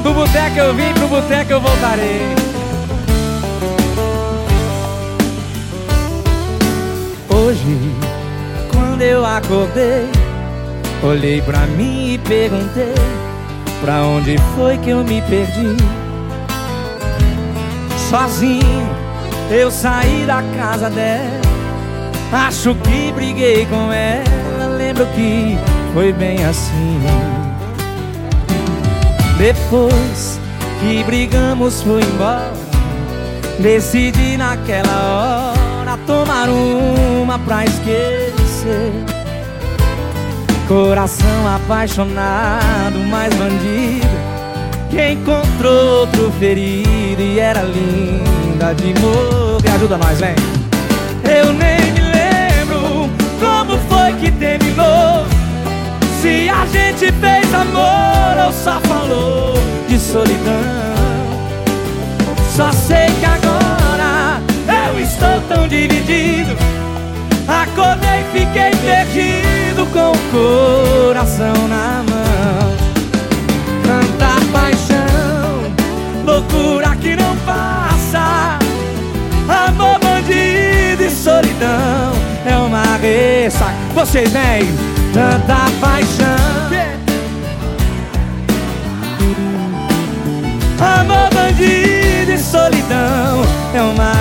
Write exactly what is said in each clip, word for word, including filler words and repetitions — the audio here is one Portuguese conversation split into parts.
Do boteco eu vim, pro boteco eu voltarei. Hoje, quando eu acordei, olhei pra mim e perguntei: pra onde foi que eu me perdi? Sozinho eu saí da casa dela, acho que briguei com ela, lembro que foi bem assim. Depois que brigamos foi embora, decidi naquela hora tomar uma pra esquecer. Coração apaixonado, mais bandido, que encontrou outro ferido e era linda de morrer. Ajuda nós, vem. Eu nem me lembro como foi que terminou, se a gente fez amor ou só falou de solidão. Só sei que agora eu estou tão dividido, acordei e fiquei perdido com o coração na mão. Tanta paixão, loucura que não passa, amor, bandido e solidão é uma ressaca. Vocês vêm. Tanta paixão, amor, bandido e solidão é uma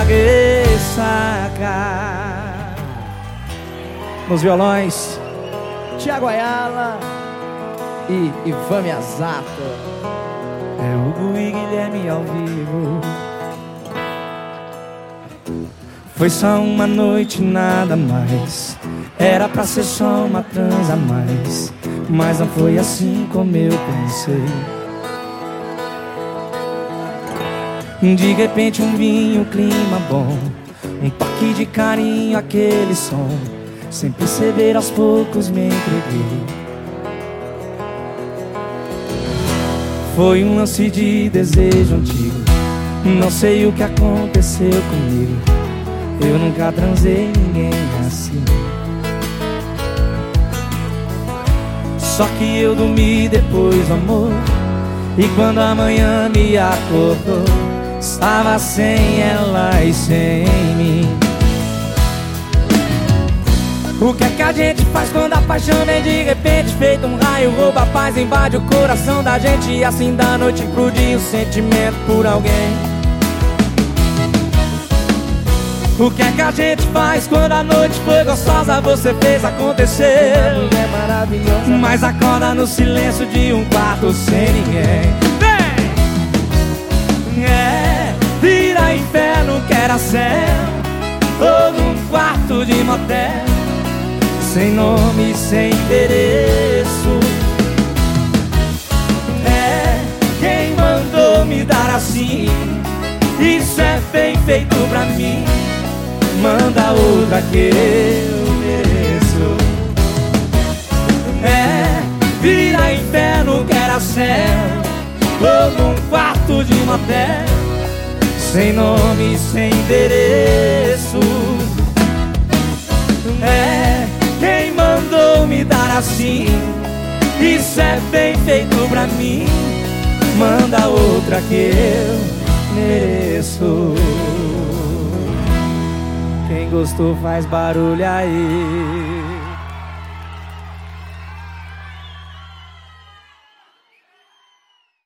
ressaca. Nos violões, Thiago Ayala e Ivan Miyazato. é Hugo e Guilherme ao vivo. Foi só uma noite, nada mais. Era pra ser só uma transa a mais, mas não foi assim como eu pensei. De repente um vinho, um clima bom, um toque de carinho, aquele som. Sem perceber, aos poucos me entreguei. Foi um lance de desejo antigo, não sei o que aconteceu comigo. Eu nunca transei ninguém assim. Só que eu dormi depois do amor, e quando a manhã me acordou, estava sem ela e sem mim. O que é que a gente faz quando a paixão vem de repente? Feito um raio, rouba a paz, invade o coração da gente, e assim da noite pro dia o sentimento por alguém. O que é que a gente faz quando a noite foi gostosa, você fez acontecer, Mulher maravilhosa, mas acorda no silêncio de um quarto sem ninguém. Vem! É, vira inferno que era céu, ou num quarto de motel, sem nome, sem endereço. É, quem mandou me dar assim? Isso é bem feito pra mim, manda outra que eu mereço. É, vira inferno que era céu, ou num quarto de motel, sem nome, sem endereço. É, quem mandou me dar assim? Isso é bem feito pra mim, manda outra que eu mereço. Quem gostou faz barulho aí.